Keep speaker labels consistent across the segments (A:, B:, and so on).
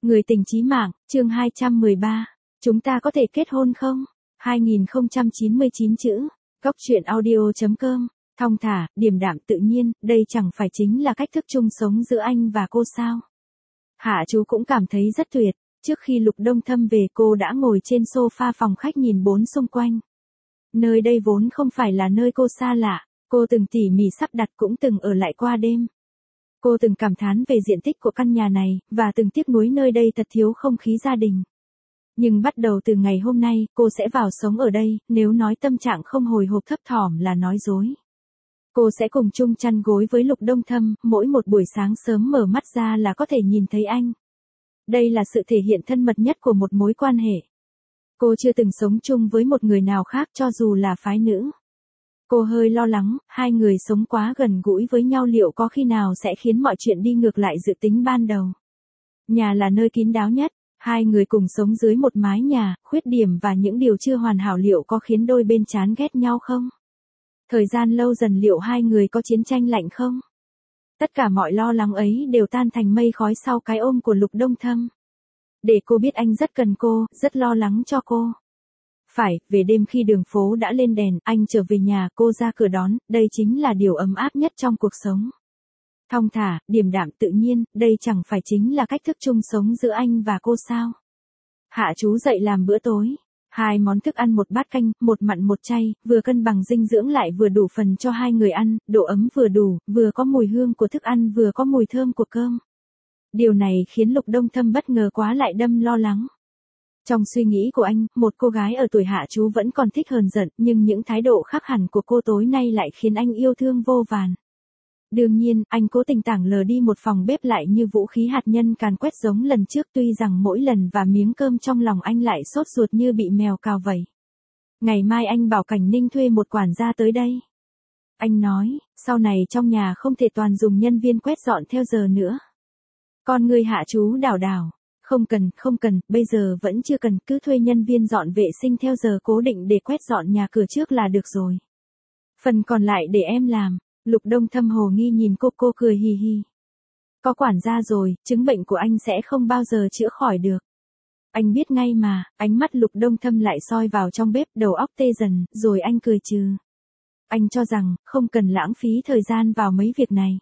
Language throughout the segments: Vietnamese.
A: Người tình chí mạng, chương 213. Chúng ta có thể kết hôn không? 2099 chữ. Cóc truyện audio.com. Thong thả, điềm đạm tự nhiên, đây chẳng phải chính là cách thức chung sống giữa anh và cô sao? Hạ chú cũng cảm thấy rất tuyệt. Trước khi Lục Đông Thâm về cô đã ngồi trên sofa phòng khách nhìn bốn xung quanh. Nơi đây vốn không phải là nơi cô xa lạ, cô từng tỉ mỉ sắp đặt cũng từng ở lại qua đêm. Cô từng cảm thán về diện tích của căn nhà này, và từng tiếc nuối nơi đây thật thiếu không khí gia đình. Nhưng bắt đầu từ ngày hôm nay, cô sẽ vào sống ở đây, nếu nói tâm trạng không hồi hộp thấp thỏm là nói dối. Cô sẽ cùng chung chăn gối với Lục Đông Thâm, mỗi một buổi sáng sớm mở mắt ra là có thể nhìn thấy anh. Đây là sự thể hiện thân mật nhất của một mối quan hệ. Cô chưa từng sống chung với một người nào khác cho dù là phái nữ. Cô hơi lo lắng, hai người sống quá gần gũi với nhau liệu có khi nào sẽ khiến mọi chuyện đi ngược lại dự tính ban đầu. Nhà là nơi kín đáo nhất, hai người cùng sống dưới một mái nhà, khuyết điểm và những điều chưa hoàn hảo liệu có khiến đôi bên chán ghét nhau không? Thời gian lâu dần liệu hai người có chiến tranh lạnh không? Tất cả mọi lo lắng ấy đều tan thành mây khói sau cái ôm của Lục Đông Thâm. Để cô biết anh rất cần cô, rất lo lắng cho cô. Phải, về đêm khi đường phố đã lên đèn, anh trở về nhà, cô ra cửa đón, đây chính là điều ấm áp nhất trong cuộc sống. Thong thả, điềm đạm tự nhiên, đây chẳng phải chính là cách thức chung sống giữa anh và cô sao? Hạ chú dậy làm bữa tối. 2 món thức ăn một bát canh, một mặn một chay, vừa cân bằng dinh dưỡng lại vừa đủ phần cho hai người ăn, độ ấm vừa đủ, vừa có mùi hương của thức ăn vừa có mùi thơm của cơm. Điều này khiến Lục Đông Thâm bất ngờ quá lại đâm lo lắng. Trong suy nghĩ của anh, một cô gái ở tuổi Hạ chú vẫn còn thích hờn giận, nhưng những thái độ khác hẳn của cô tối nay lại khiến anh yêu thương vô vàn. Đương nhiên, anh cố tình tảng lờ đi một phòng bếp lại như vũ khí hạt nhân càn quét giống lần trước, tuy rằng mỗi lần và miếng cơm trong lòng anh lại sốt ruột như bị mèo cào vẩy. Ngày mai anh bảo Cảnh Ninh thuê một quản gia tới đây. Anh nói, sau này trong nhà không thể toàn dùng nhân viên quét dọn theo giờ nữa. Con người Hạ chú đảo đảo. Không cần, bây giờ vẫn chưa cần, cứ thuê nhân viên dọn vệ sinh theo giờ cố định để quét dọn nhà cửa trước là được rồi. Phần còn lại để em làm. Lục Đông Thâm hồ nghi nhìn cô cười hì hì. Có quản gia rồi, chứng bệnh của anh sẽ không bao giờ chữa khỏi được. Anh biết ngay mà, ánh mắt Lục Đông Thâm lại soi vào trong bếp, đầu óc tê dần, rồi anh cười trừ. Anh cho rằng, không cần lãng phí thời gian vào mấy việc này.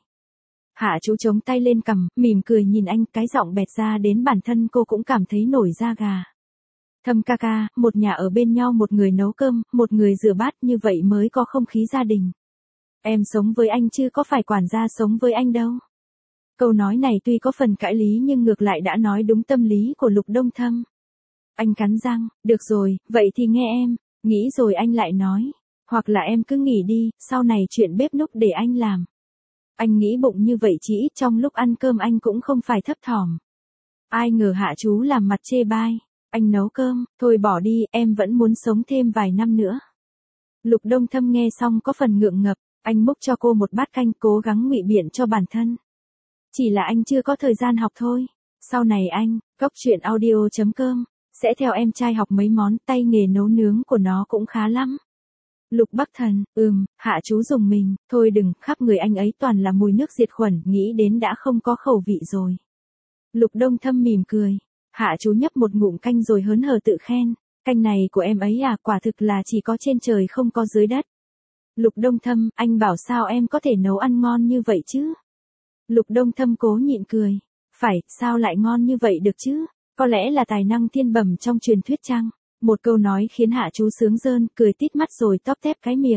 A: Hạ chú chống tay lên cằm, mỉm cười nhìn anh, cái giọng bẹt ra đến bản thân cô cũng cảm thấy nổi da gà. Thâm ca ca, một nhà ở bên nhau, một người nấu cơm, một người rửa bát, như vậy mới có không khí gia đình. Em sống với anh chứ có phải quản gia sống với anh đâu. Câu nói này tuy có phần cãi lý nhưng ngược lại đã nói đúng tâm lý của Lục Đông Thâm. Anh cắn răng, được rồi, vậy thì nghe em, nghĩ rồi anh lại nói. Hoặc là em cứ nghỉ đi, sau này chuyện bếp núc để anh làm. Anh nghĩ bụng như vậy chỉ ít trong lúc ăn cơm anh cũng không phải thấp thỏm. Ai ngờ Hạ chú làm mặt chê bai. Anh nấu cơm, thôi bỏ đi, em vẫn muốn sống thêm vài năm nữa. Lục Đông Thâm nghe xong có phần ngượng ngập. Anh múc cho cô một bát canh, cố gắng ngụy biện cho bản thân. Chỉ là anh chưa có thời gian học thôi. Sau này anh, cóc truyện audio.com, sẽ theo em trai học mấy món, tay nghề nấu nướng của nó cũng khá lắm. Lục Bắc Thần, Hạ chú dùng mình, thôi đừng, khắp người anh ấy toàn là mùi nước diệt khuẩn, nghĩ đến đã không có khẩu vị rồi. Lục Đông Thâm mỉm cười. Hạ chú nhấp một ngụm canh rồi hớn hở tự khen, canh này của em ấy à, quả thực là chỉ có trên trời không có dưới đất. Lục Đông Thâm, anh bảo sao em có thể nấu ăn ngon như vậy chứ? Lục Đông Thâm cố nhịn cười. Phải, sao lại ngon như vậy được chứ? Có lẽ là tài năng thiên bẩm trong truyền thuyết chăng? Một câu nói khiến Hạ chú sướng rơn, cười tít mắt rồi tóp tép cái miệng.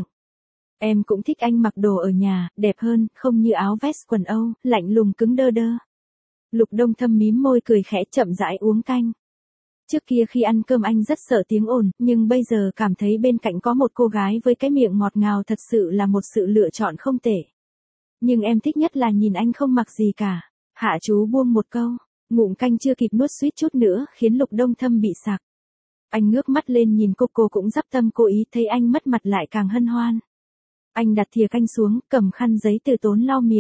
A: Em cũng thích anh mặc đồ ở nhà, đẹp hơn, không như áo vest quần Âu, lạnh lùng cứng đơ đơ. Lục Đông Thâm mím môi cười khẽ chậm rãi uống canh. Trước kia khi ăn cơm anh rất sợ tiếng ồn, nhưng bây giờ cảm thấy bên cạnh có một cô gái với cái miệng ngọt ngào thật sự là một sự lựa chọn không tệ. Nhưng em thích nhất là nhìn anh không mặc gì cả. Hạ chú buông một câu, ngụm canh chưa kịp nuốt suýt chút nữa khiến Lục Đông Thâm bị sặc. Anh ngước mắt lên nhìn cô cũng dắp tâm cố ý, thấy anh mất mặt lại càng hân hoan. Anh đặt thìa canh xuống, cầm khăn giấy từ tốn lau miệng.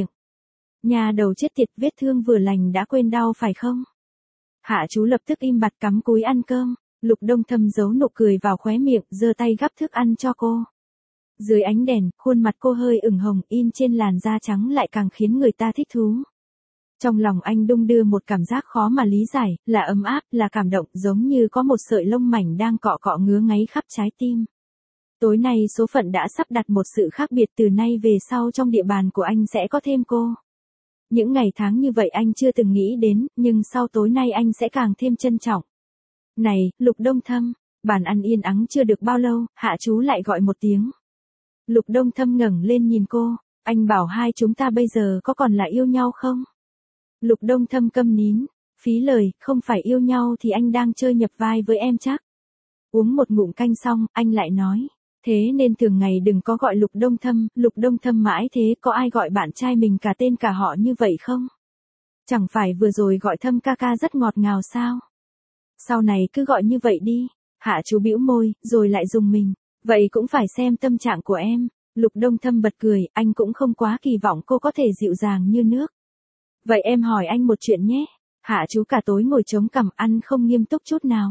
A: Nhà đầu chết tiệt, vết thương vừa lành đã quên đau phải không? Hạ chú lập tức im bặt cắm cúi ăn cơm. Lục Đông Thâm giấu nụ cười vào khóe miệng, giơ tay gắp thức ăn cho cô. Dưới ánh đèn, khuôn mặt cô hơi ửng hồng, in trên làn da trắng lại càng khiến người ta thích thú. Trong lòng anh đung đưa một cảm giác khó mà lý giải, là ấm áp, là cảm động, giống như có một sợi lông mảnh đang cọ cọ ngứa ngáy khắp trái tim. Tối nay số phận đã sắp đặt một sự khác biệt, từ nay về sau trong địa bàn của anh sẽ có thêm cô. Những ngày tháng như vậy anh chưa từng nghĩ đến, nhưng sau tối nay anh sẽ càng thêm trân trọng. Này, Lục Đông Thâm, bàn ăn yên ắng chưa được bao lâu, Hạ Chú lại gọi một tiếng. Lục Đông Thâm ngẩng lên nhìn cô, anh bảo hai chúng ta bây giờ có còn là yêu nhau không? Lục Đông Thâm câm nín, phí lời, không phải yêu nhau thì anh đang chơi nhập vai với em chắc. Uống một ngụm canh xong, anh lại nói, thế nên thường ngày đừng có gọi Lục Đông Thâm mãi thế, có ai gọi bạn trai mình cả tên cả họ như vậy không? Chẳng phải vừa rồi gọi Thâm ca ca rất ngọt ngào sao? Sau này cứ gọi như vậy đi. Hạ Chú bĩu môi, rồi lại dùng mình, vậy cũng phải xem tâm trạng của em. Lục Đông Thâm bật cười, anh cũng không quá kỳ vọng cô có thể dịu dàng như nước. Vậy em hỏi anh một chuyện nhé. Hạ Chú cả tối ngồi chống cằm ăn không nghiêm túc chút nào.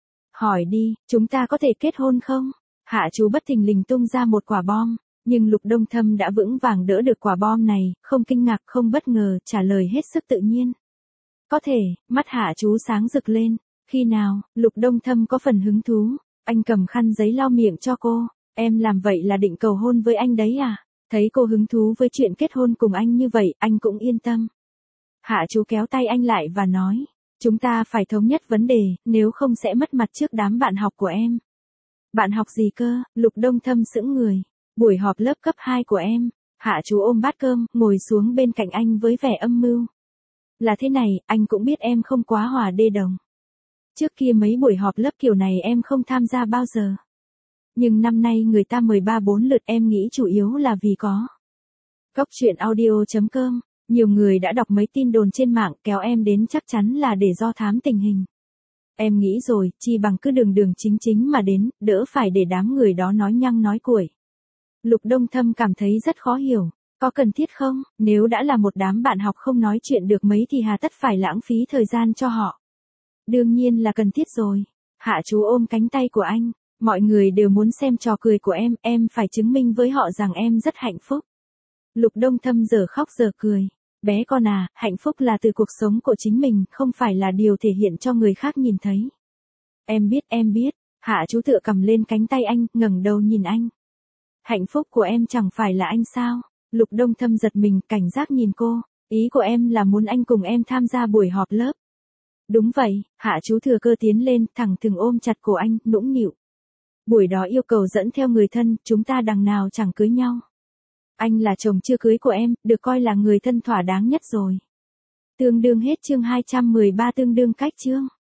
A: Hỏi đi, chúng ta có thể kết hôn không? Hạ Chú bất thình lình tung ra một quả bom, nhưng Lục Đông Thâm đã vững vàng đỡ được quả bom này, không kinh ngạc không bất ngờ, trả lời hết sức tự nhiên. Có thể, mắt Hạ Chú sáng rực lên. Khi nào? Lục Đông Thâm có phần hứng thú, anh cầm khăn giấy lau miệng cho cô, em làm vậy là định cầu hôn với anh đấy à? Thấy cô hứng thú với chuyện kết hôn cùng anh như vậy, anh cũng yên tâm. Hạ Chú kéo tay anh lại và nói, chúng ta phải thống nhất vấn đề, nếu không sẽ mất mặt trước đám bạn học của em. Bạn học gì cơ? Lục Đông Thâm sững người. Buổi họp lớp cấp 2 của em. Hạ Chú ôm bát cơm, ngồi xuống bên cạnh anh với vẻ âm mưu. Là thế này, anh cũng biết em không quá hòa đê đồng. Trước kia mấy buổi họp lớp kiểu này em không tham gia bao giờ. Nhưng năm nay người ta mời 3-4 lượt, em nghĩ chủ yếu là vì có. Cóc truyện audio.com, nhiều người đã đọc mấy tin đồn trên mạng kéo em đến chắc chắn là để do thám tình hình. Em nghĩ rồi, chi bằng cứ đường đường chính chính mà đến, đỡ phải để đám người đó nói nhăng nói cuội. Lục Đông Thâm cảm thấy rất khó hiểu, có cần thiết không? Nếu đã là một đám bạn học không nói chuyện được mấy thì hà tất phải lãng phí thời gian cho họ. Đương nhiên là cần thiết rồi. Hạ Chú ôm cánh tay của anh, mọi người đều muốn xem trò cười của em phải chứng minh với họ rằng em rất hạnh phúc. Lục Đông Thâm giờ khóc giờ cười. Bé con à, hạnh phúc là từ cuộc sống của chính mình, không phải là điều thể hiện cho người khác nhìn thấy. Em biết. Hạ Chú tựa cầm lên cánh tay anh, ngẩng đầu nhìn anh. Hạnh phúc của em chẳng phải là anh sao? Lục Đông Thâm giật mình, cảnh giác nhìn cô. Ý của em là muốn anh cùng em tham gia buổi họp lớp. Đúng vậy, Hạ Chú thừa cơ tiến lên, thẳng thừng ôm chặt cổ anh, nũng nịu. Buổi đó yêu cầu dẫn theo người thân, chúng ta đằng nào chẳng cưới nhau. Anh là chồng chưa cưới của em, được coi là người thân thỏa đáng nhất rồi. Tương đương hết chương 213, tương đương cách chương.